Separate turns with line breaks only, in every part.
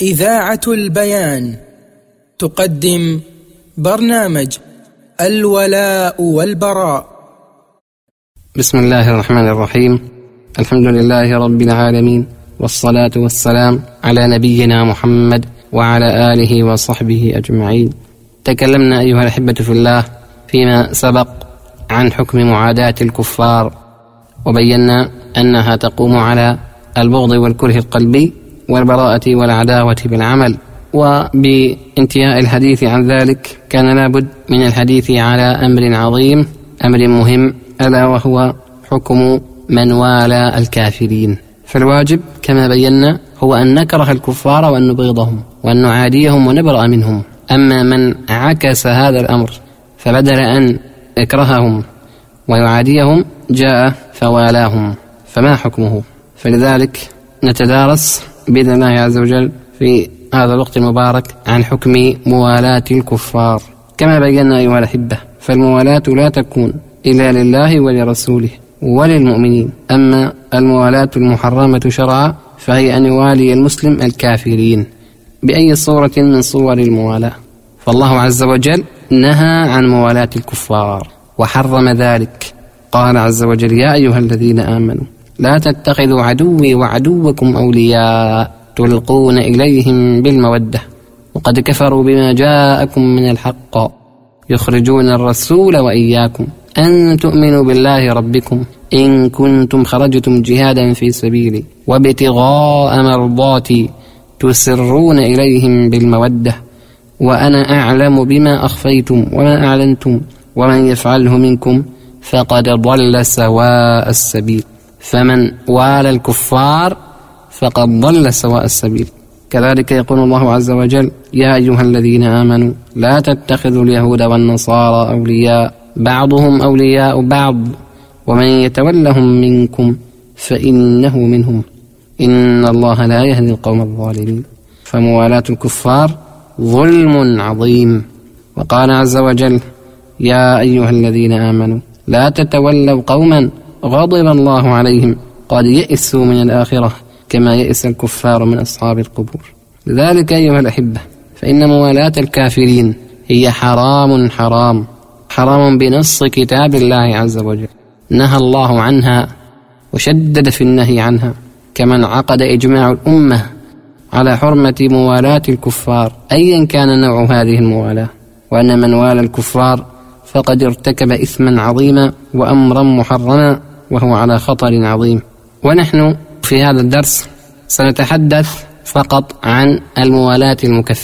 إذاعة البيان تقدم برنامج الولاء والبراء.
بسم الله الرحمن الرحيم. الحمد لله رب العالمين، والصلاة والسلام على نبينا محمد وعلى آله وصحبه أجمعين. تكلمنا أيها الأحبة في الله فيما سبق عن حكم معاداة الكفار، وبينا أنها تقوم على البغض والكره القلبي والبراءة والعداوة بالعمل. وبانتهاء الحديث عن ذلك كان لابد من الحديث على أمر عظيم، أمر مهم، ألا وهو حكم من والى الكافرين. فالواجب كما بينا هو أن نكره الكفار وأن نبغضهم وأن نعاديهم ونبرأ منهم. أما من عكس هذا الأمر فبدل أن يكرههم ويعاديهم جاء فوالاهم، فما حكمه؟ فلذلك نتدارس بإذن الله عز وجل في هذا الوقت المبارك عن حكم موالاة الكفار. كما بينا أيها الأحبة، فالموالاة لا تكون إلا لله ولرسوله وللمؤمنين. أما الموالاة المحرمة شرعا فهي أن يوالي المسلم الكافرين بأي صورة من صور الموالاة. فالله عز وجل نهى عن موالاة الكفار وحرم ذلك. قال عز وجل: يا أيها الذين آمنوا لا تتخذوا عدوي وعدوكم أولياء تلقون إليهم بالمودة وقد كفروا بما جاءكم من الحق يخرجون الرسول وإياكم أن تؤمنوا بالله ربكم إن كنتم خرجتم جهادا في سبيلي وابتغاء مرضاتي تسرون إليهم بالمودة وأنا أعلم بما أخفيتم وما أعلنتم ومن يفعله منكم فقد ضل سواء السبيل. فمن والى الكفار فقد ضل سواء السبيل. كذلك يقول الله عز وجل: يا أيها الذين آمنوا لا تتخذوا اليهود والنصارى أولياء بعضهم أولياء بعض ومن يتولهم منكم فإنه منهم إن الله لا يهدي القوم الظالمين. فموالاة الكفار ظلم عظيم. وقال عز وجل: يا أيها الذين آمنوا لا تتولوا قوما غضب الله عليهم قد يئسوا من الآخرة كما يئس الكفار من أصحاب القبور. لذلك أيها الأحبة، فإن موالاة الكافرين هي حرام بنص كتاب الله عز وجل. نهى الله عنها وشدد في النهي عنها، كما انعقد إجماع الأمة على حرمة موالاة الكفار أيا كان نوع هذه الموالاة، وأن من والى الكفار فقد ارتكب إثما عظيما وأمرا محرما وهو على خطر عظيم. ونحن في هذا الدرس سنتحدث فقط عن الموالاة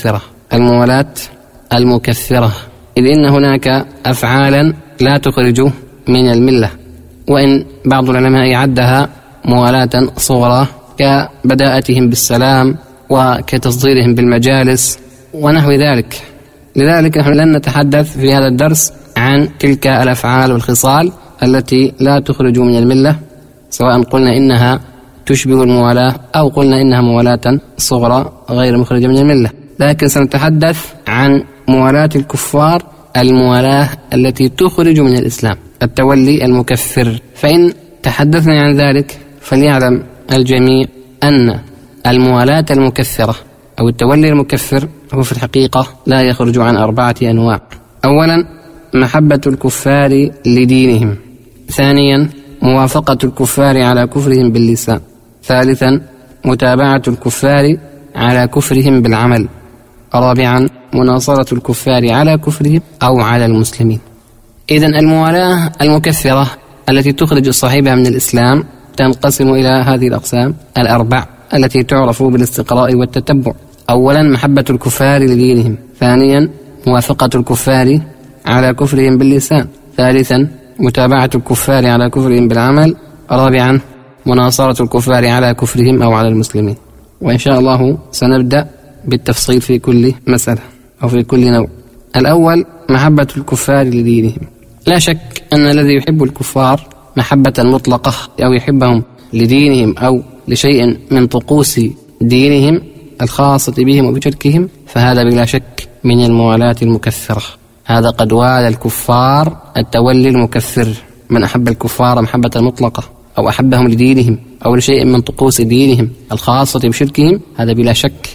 المكفرة، إذ إن هناك أفعالا لا تخرج من الملة، وإن بعض العلماء عدها موالاة صغرى كبداءتهم بالسلام وكتصديرهم بالمجالس ونحو ذلك. لذلك نحن لن نتحدث في هذا الدرس عن تلك الأفعال والخصال التي لا تخرج من الملة، سواء قلنا إنها تشبه الموالاة أو قلنا إنها موالاة صغرى غير مخرجة من الملة. لكن سنتحدث عن موالاة الكفار، الموالاة التي تخرج من الإسلام، التولي المكفر. فإن تحدثنا عن ذلك فليعلم الجميع أن الموالاة المكفرة أو التولي المكفر هو في الحقيقة لا يخرج عن 4 أنواع. أولا، محبة الكفار لدينهم. ثانيا، موافقة الكفار على كفرهم باللسان. ثالثا، متابعة الكفار على كفرهم بالعمل. رابعا، مناصرة الكفار على كفرهم أو على المسلمين. إذن الموالاة المكفرة التي تخرج صاحبها من الإسلام تنقسم إلى هذه الأقسام 4 التي تعرف بالاستقراء والتتبع. أولا، محبة الكفار لدينهم. ثانيا، موافقة الكفار على كفرهم باللسان. ثالثا، متابعة الكفار على كفرهم بالعمل. رابعا، مناصرة الكفار على كفرهم أو على المسلمين. وإن شاء الله سنبدأ بالتفصيل في كل مسألة أو في كل نوع. الأول، محبة الكفار لدينهم. لا شك أن الذي يحب الكفار محبة مطلقة أو يحبهم لدينهم أو لشيء من طقوس دينهم الخاصة بهم وبشركهم، فهذا بلا شك من الموالاة المكفرة. هذا قد والى الكفار التولي المكفر. من أحب الكفار محبة مطلقة أو أحبهم لدينهم أو لشيء من طقوس دينهم الخاصة بشركهم، هذا بلا شك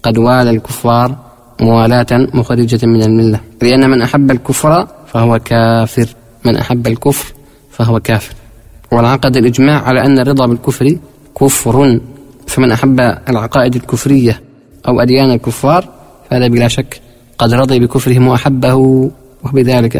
قد والى الكفار موالاة مخرجة من الملة، لأن من أحب الكفر فهو كافر، من أحب الكفر فهو كافر. والعقد الإجماع على أن الرضا بالكفر كفر، فمن أحب العقائد الكفرية أو أديان الكفار فهذا بلا شك قد رضي بكفرهم وأحبه، وبذلك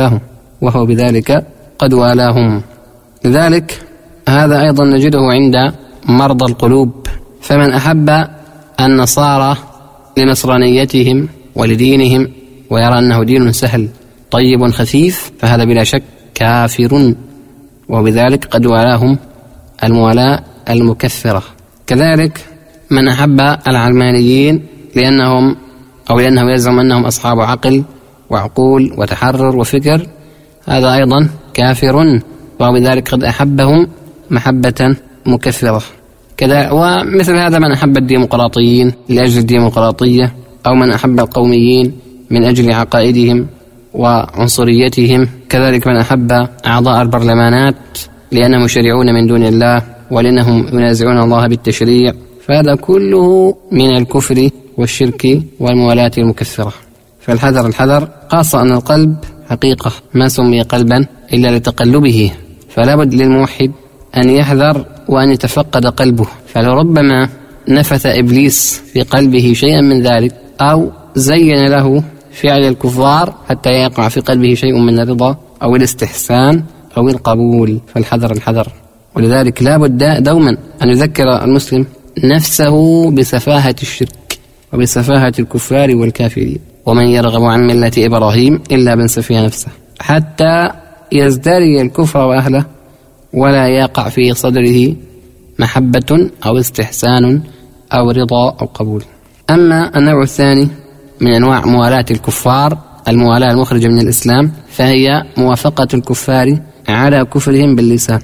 قد والاهم. لذلك هذا أيضا نجده عند مرضى القلوب، فمن أحب النصارى لنصرانيتهم ولدينهم ويرى أنه دين سهل طيب خفيف فهذا بلا شك كافر، وبذلك قد والاهم الموالاة المكفرة. كذلك من أحب العلمانيين لأنه يزعم أنهم أصحاب عقل وعقول وتحرر وفكر، هذا أيضا كافر، وبذلك قد أحبهم محبة مكفرة. ومثل هذا من أحب الديمقراطيين لأجل الديمقراطية، أو من أحب القوميين من أجل عقائدهم وعنصريتهم، كذلك من أحب أعضاء البرلمانات لأنهم يشرعون من دون الله ولأنهم ينازعون الله بالتشريع، فهذا كله من الكفر والشرك والموالاة المكفرة. فالحذر خاصة أن القلب حقيقة ما سمي قلبا إلا لتقلبه، فلا بد للموحد أن يحذر وأن يتفقد قلبه، فلربما نفث إبليس في قلبه شيئا من ذلك أو زين له فعل الكفار حتى يقع في قلبه شيء من الرضا أو الاستحسان أو القبول. فالحذر. ولذلك لا بد دوما أن يذكر المسلم نفسه بسفاهة الشرك وبسفاهة الكفار والكافرين، ومن يرغب عن ملة إبراهيم إلا من سفه نفسه، حتى يزدري الكفر وأهله ولا يقع في صدره محبة أو استحسان أو رضا أو قبول. أما النوع الثاني من أنواع موالاة الكفار، الموالاة المخرجة من الإسلام، فهي موافقة الكفار على كفرهم باللسان.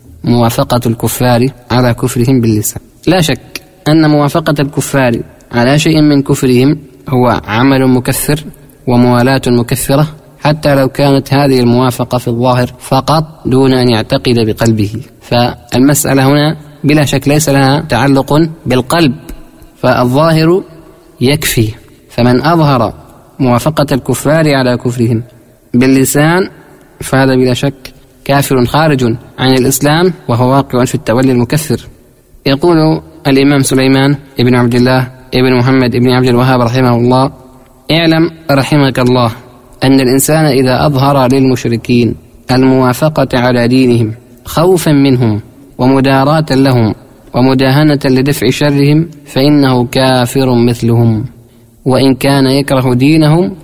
لا شك أن موافقة الكفار على شيء من كفرهم هو عمل مكفر وموالاة مكفرة، حتى لو كانت هذه الموافقة في الظاهر فقط دون أن يعتقد بقلبه. فالمسألة هنا بلا شك ليس لها تعلق بالقلب، فالظاهر يكفي. فمن أظهر موافقة الكفار على كفرهم باللسان فهذا بلا شك كافر خارج عن الإسلام وهو واقع في التولي المكفر. يقول الإمام سليمان ابن عبد الله ابن محمد ابن عبد الوهاب رحمه الله: اعلم رحمك الله أن الإنسان إذا أظهر للمشركين الموافقة على دينهم خوفا منهم ومداراة لهم ومداهنة لدفع شرهم فإنه كافر مثلهم، وإن كان يكره دينهم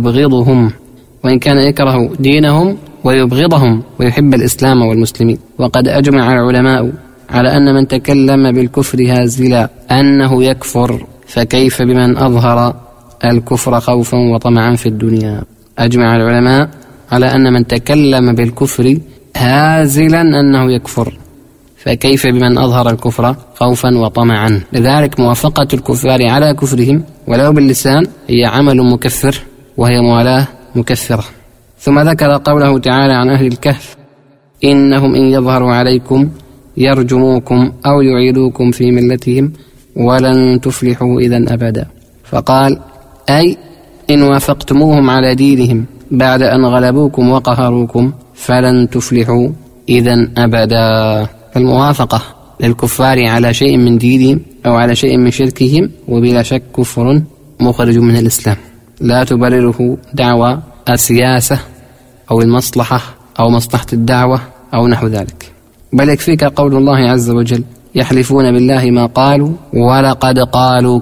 ويبغضهم ويحب الإسلام والمسلمين. وقد أجمع العلماء على أن من تكلم بالكفر هازلا أنه يكفر، فكيف بمن أظهر الكفر خوفا وطمعا في الدنيا. أجمع العلماء على أن من تكلم بالكفر هازلا أنه يكفر، فكيف بمن أظهر الكفر خوفا وطمعا. لذلك موافقة الكفار على كفرهم ولو باللسان هي عمل مكفر وهي موالاة مكفرة. ثم ذكر قوله تعالى عن أهل الكهف: إنهم إن يظهروا عليكم يرجموكم أو يعيدوكم في ملتهم ولن تفلحوا إذن أبدا. فقال: أي إن وافقتموهم على دينهم بعد أن غلبوكم وقهروكم فلن تفلحوا إذن أبدا. فالموافقة للكفار على شيء من دينهم أو على شيء من شركهم وبلا شك كفر مخرج من الإسلام، لا تبرره دعوى السياسة أو المصلحة أو مصلحة الدعوة أو نحو ذلك، بل يكفيك قول الله عز وجل: يحلفون بالله ما قالوا ولقد قالوا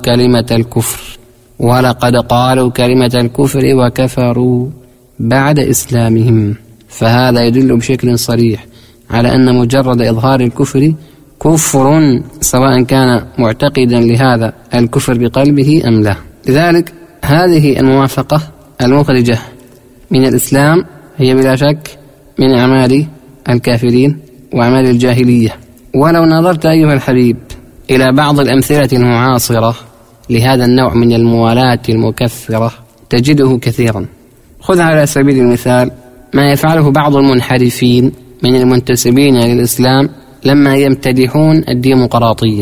كلمة الكفر وكفروا بعد إسلامهم. فهذا يدل بشكل صريح على أن مجرد إظهار الكفر كفر، سواء كان معتقدا لهذا الكفر بقلبه أم لا. لذلك هذه الموافقة المخرجة من الإسلام هي بلا شك من أعمال الكافرين وأعمال الجاهلية. ولو نظرت أيها الحبيب إلى بعض الأمثلة المعاصرة لهذا النوع من الموالاة المكفرة تجده كثيرا. خذ على سبيل المثال ما يفعله بعض المنحرفين من المنتسبين للإسلام لما يمتدحون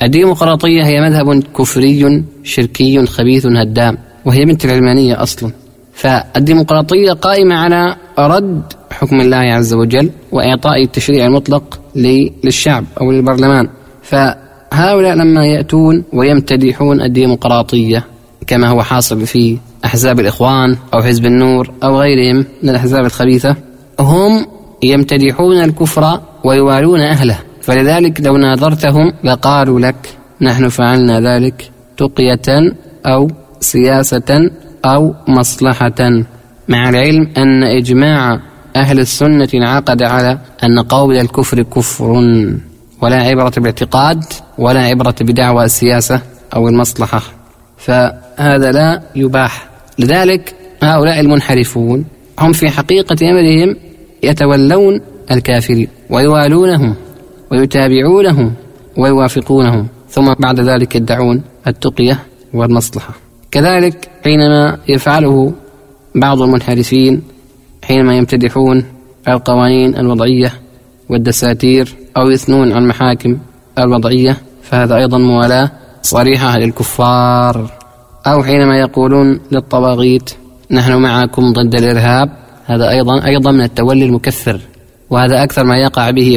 الديمقراطية هي مذهب كفري شركي خبيث هدام، وهي بنت العلمانية أصلا. فالديمقراطية قائمة على رد حكم الله عز وجل وإعطاء التشريع المطلق للشعب أو للبرلمان. فهؤلاء لما يأتون ويمتدحون الديمقراطية كما هو حاصل في أحزاب الإخوان أو حزب النور أو غيرهم من الأحزاب الخبيثة، هم يمتدحون الكفر ويوالون أهله. فلذلك لو ناظرتهم لقالوا لك نحن فعلنا ذلك تقية أو سياسة أو مصلحة، مع العلم أن إجماع أهل السنة انعقد على أن قول الكفر كفر، ولا عبرة بالاعتقاد ولا عبرة بدعوى السياسة أو المصلحة، فهذا لا يباح. لذلك هؤلاء المنحرفون هم في حقيقة أمرهم يتولون الكافرين ويوالونهم ويتابعونهم ويوافقونهم، ثم بعد ذلك يدعون التقية والمصلحة. كذلك حينما يفعله بعض المنحرفين حينما يمتدحون القوانين الوضعية والدساتير أو يثنون عن محاكم الوضعية، فهذا أيضا موالاة صريحة للكفار. أو حينما يقولون للطواغيت نحن معكم ضد الإرهاب، هذا أيضا من التولي المكفر، وهذا أكثر ما يقع به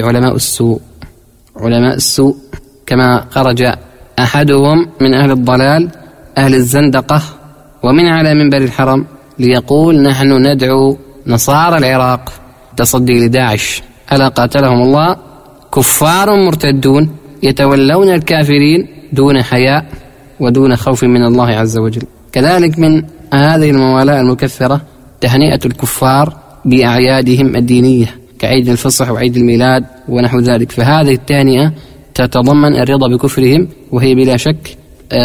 علماء السوء كما خرج أحدهم من أهل الضلال أهل الزندقة ومن على منبر الحرم ليقول نحن ندعو نصارى العراق تصدي لداعش، ألا قاتلهم الله، كفار مرتدون يتولون الكافرين دون حياء ودون خوف من الله عز وجل. كذلك من هذه الموالاة المكفرة تهنئة الكفار بأعيادهم الدينية كعيد الفصح وعيد الميلاد ونحو ذلك، فهذه التهنئة تتضمن الرضا بكفرهم، وهي بلا شك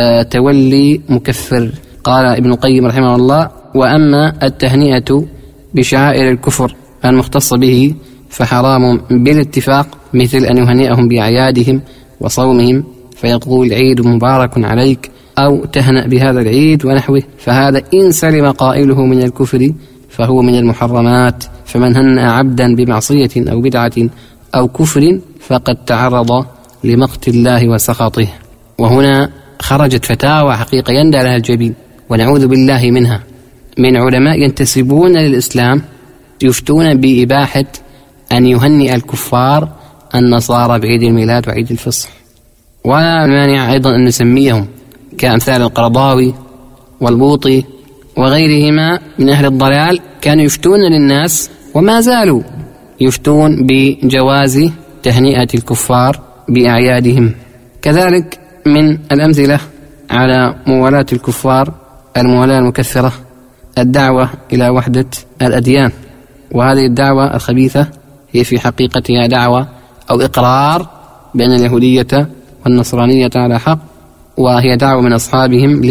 تولي مكفر. قال ابن القيم رحمه الله: وأما التهنئة بشعائر الكفر المختصة به فحرام بالاتفاق، مثل أن يهنئهم بأعيادهم وصومهم فيقول عيد مبارك عليك أو تهنأ بهذا العيد ونحوه، فهذا إن سلم قائله من الكفر فهو من المحرمات. فمن هنأ عبدا بمعصية أو بدعة أو كفر فقد تعرض لمقت الله وسخطه. وهنا خرجت فتاوى حقيقة يندى لها الجبين ونعوذ بالله منها، من علماء ينتسبون للإسلام يفتون بإباحة أن يهنئ الكفار النصارى بعيد الميلاد وعيد الفصح، ولا مانع أيضا أن نسميهم كأمثال القرضاوي والبوطي وغيرهما من أهل الضلال، كانوا يفتون للناس وما زالوا يفتون بجواز تهنئة الكفار بأعيادهم. كذلك من الأمثلة على موالاة الكفار الموالاة المكفرة الدعوة إلى وحدة الأديان، وهذه الدعوة الخبيثة هي في حقيقتها دعوة أو إقرار بأن اليهودية والنصرانية على حق، وهي دعوة من أصحابهم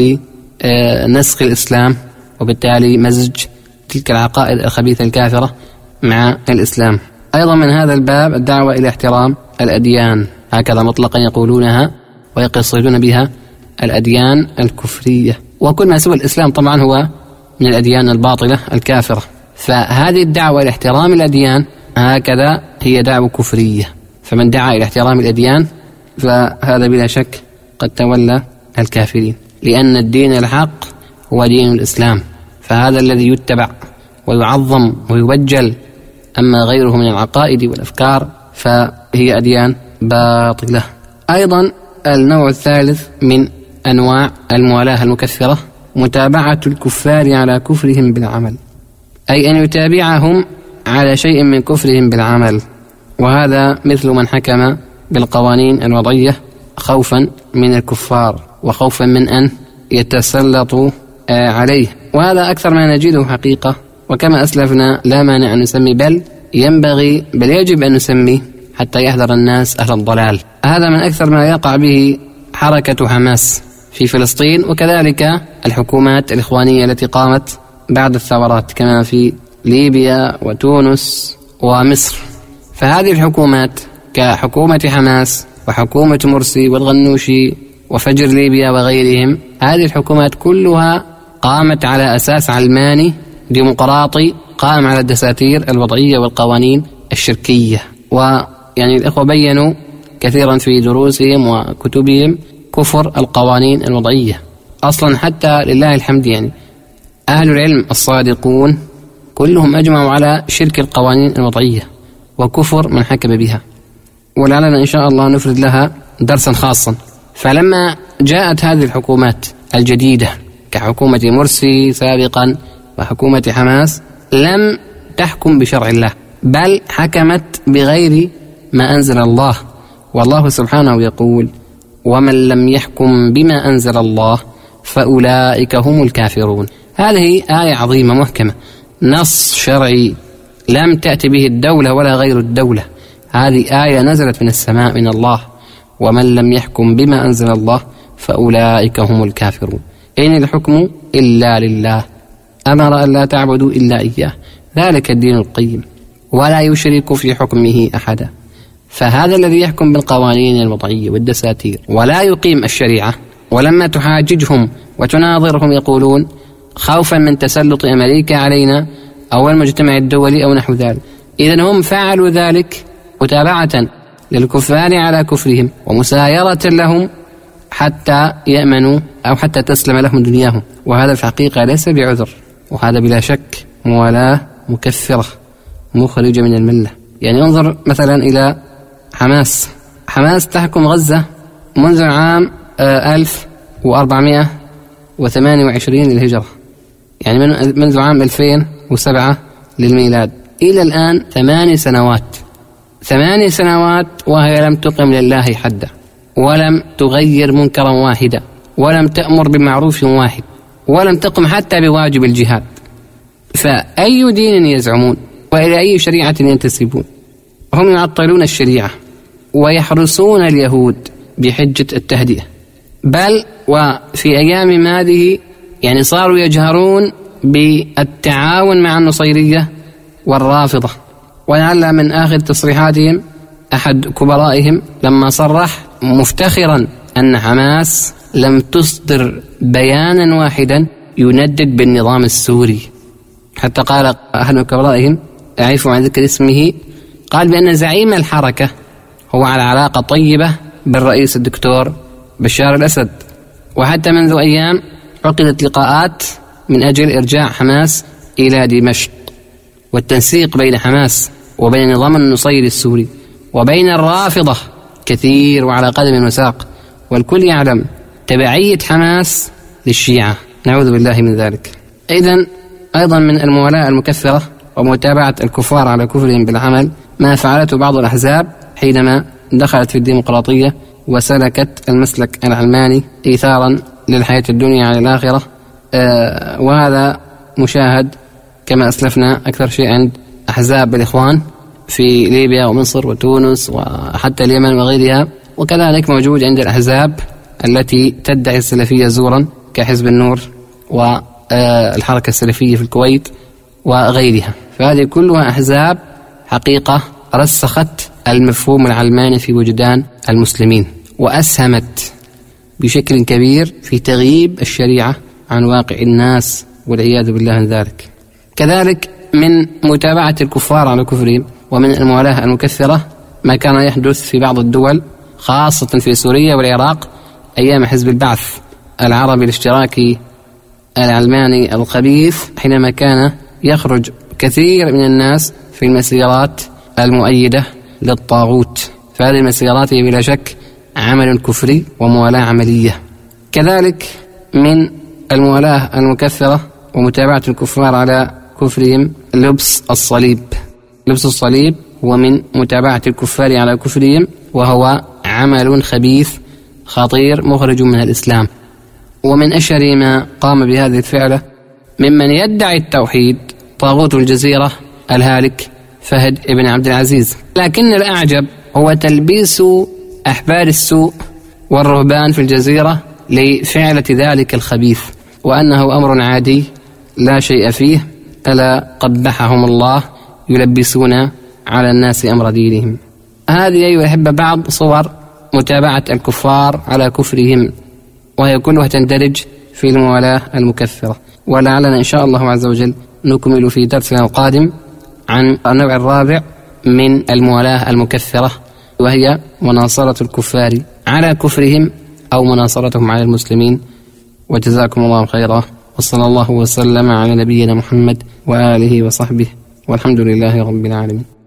لنسخ الإسلام وبالتالي مزج تلك العقائد الخبيثة الكافرة مع الإسلام. أيضا من هذا الباب الدعوة إلى احترام الأديان، هكذا مطلقا يقولونها ويقصدون بها الأديان الكفرية، وكل ما سوى الإسلام طبعا هو من الأديان الباطلة الكافرة. فهذه الدعوة إلى احترام الأديان هكذا هي دعوة كفرية، فمن دعا إلى احترام الأديان فهذا بلا شك قد تولى الكافرين، لأن الدين الحق هو دين الإسلام، فهذا الذي يتبع ويعظم ويبجل. أما غيره من العقائد والأفكار فهي أديان باطلة. أيضا النوع الثالث من أنواع الموالاة المكفرة متابعة الكفار على كفرهم بالعمل، أي أن يتابعهم على شيء من كفرهم بالعمل، وهذا مثل من حكم بالقوانين الوضعية خوفا من الكفار وخوفا من أن يتسلطوا عليه، وهذا أكثر ما نجده حقيقة. وكما أسلفنا لا مانع أن نسمي، بل يجب أن نسمي حتى يحذر الناس أهل الضلال. هذا من أكثر ما يقع به حركة حماس في فلسطين، وكذلك الحكومات الإخوانية التي قامت بعد الثورات كما في ليبيا وتونس ومصر. فهذه الحكومات كحكومة حماس وحكومة مرسي والغنوشي وفجر ليبيا وغيرهم، هذه الحكومات كلها قامت على أساس علماني ديمقراطي قائم على الدساتير الوضعية والقوانين الشركية. ويعني الإخوة بيّنوا كثيرا في دروسهم وكتبهم كفر القوانين الوضعية. أصلا حتى لله الحمد يعني أهل العلم الصادقون كلهم أجمعوا على شرك القوانين الوضعية وكفر من حكم بها، ولعلنا إن شاء الله نفرد لها درسا خاصا. فلما جاءت هذه الحكومات الجديدة كحكومة مرسي سابقا وحكومة حماس لم تحكم بشرع الله، بل حكمت بغير ما أنزل الله، والله سبحانه يقول: ومن لم يحكم بما أنزل الله فأولئك هم الكافرون. هذه آية عظيمة محكمة، نص شرعي لم تأتي به الدولة ولا غير الدولة، هذه آية نزلت من السماء من الله: ومن لم يحكم بما أنزل الله فأولئك هم الكافرون. إن الحكم إلا لله، أمر أن لا تعبدوا إلا إياه، ذلك الدين القيم، ولا يشرك في حكمه أحدا. فهذا الذي يحكم بالقوانين الوضعية والدساتير ولا يقيم الشريعة، ولما تحاججهم وتناظرهم يقولون خوفا من تسلط أمريكا علينا أو المجتمع الدولي أو نحو ذلك. إذن هم فعلوا ذلك متابعة للكفار على كفرهم ومسايرة لهم حتى يأمنوا أو حتى تسلم لهم دنياهم، وهذا في الحقيقة ليس بعذر، وهذا بلا شك موالاة مكفرة مخرجة من الملة. يعني انظر مثلا إلى حماس تحكم غزة منذ عام 1428 للهجرة، يعني منذ عام 2007 للميلاد إلى الآن 8 سنوات وهي لم تقم لله حدا، ولم تغير منكرا واحدا، ولم تأمر بمعروف واحد، ولم تقم حتى بواجب الجهاد. فأي دين يزعمون وإلى أي شريعة ينتسبون؟ هم يعطلون الشريعة ويحرسون اليهود بحجة التهدئة، بل وفي أيام هذه يعني صاروا يجهرون بالتعاون مع النصيرية والرافضة. ولعل من آخر تصريحاتهم أحد كبرائهم لما صرح مفتخرا أن حماس لم تصدر بيانا واحدا يندد بالنظام السوري، حتى قال أحد كبرائهم أعرف عن ذكر اسمه، قال بأن زعيم الحركة هو على علاقة طيبة بالرئيس الدكتور بشار الأسد، وحتى منذ أيام عقدت لقاءات من أجل إرجاع حماس إلى دمشق، والتنسيق بين حماس وبين النظام النصيري السوري وبين الرافضة كثير وعلى قدم وساق، والكل يعلم تبعية حماس للشيعة، نعوذ بالله من ذلك. إذن أيضا من الموالاة المكفرة ومتابعة الكفار على كفرهم بالعمل ما فعلته بعض الأحزاب حينما دخلت في الديمقراطية وسلكت المسلك العلماني إيثارا للحياة الدنيا على الآخرة، وهذا مشاهد كما أسلفنا أكثر شيء عند أحزاب الإخوان في ليبيا ومصر وتونس وحتى اليمن وغيرها، وكذلك موجود عند الأحزاب التي تدعي السلفية زورا كحزب النور والحركة السلفية في الكويت وغيرها. فهذه كلها أحزاب حقيقة رسخت المفهوم العلماني في وجدان المسلمين، وأسهمت بشكل كبير في تغييب الشريعة عن واقع الناس والعياذ بالله من ذلك. كذلك من متابعة الكفار على كفرهم ومن الموالاة المكثرة ما كان يحدث في بعض الدول خاصة في سوريا والعراق أيام حزب البعث العربي الاشتراكي العلماني الخبيث، حينما كان يخرج كثير من الناس في المسيرات المؤيدة للطاغوت. فهذه المسيرات هي بلا شك عمل كفري وموالاة عملية. كذلك من الموالاة المكثرة ومتابعة الكفار على كفرهم لبس الصليب. لبس الصليب هو من متابعة الكفار على كفرهم، وهو عمل خبيث خطير مخرج من الإسلام. ومن أشهر ما قام بهذه الفعلة ممن يدعي التوحيد طاغوت الجزيرة الهالك فهد ابن عبد العزيز، لكن الأعجب هو تلبيس أحبار السوء والرهبان في الجزيرة لفعلة ذلك الخبيث، وأنه أمر عادي لا شيء فيه، ألا قبحهم الله يلبسون على الناس أمر دينهم. هذه أيها الأحبة بعض صور متابعة الكفار على كفرهم، وهي كلها تندرج في الموالاة المكفرة. ولعلنا إن شاء الله عز وجل نكمل في درسنا القادم عن النوع الرابع من الموالاة المكفرة، وهي مناصرة الكفار على كفرهم أو مناصرتهم على المسلمين. وجزاكم الله خيرا، وصلى الله وسلم على نبينا محمد وآله وصحبه، والحمد لله رب العالمين.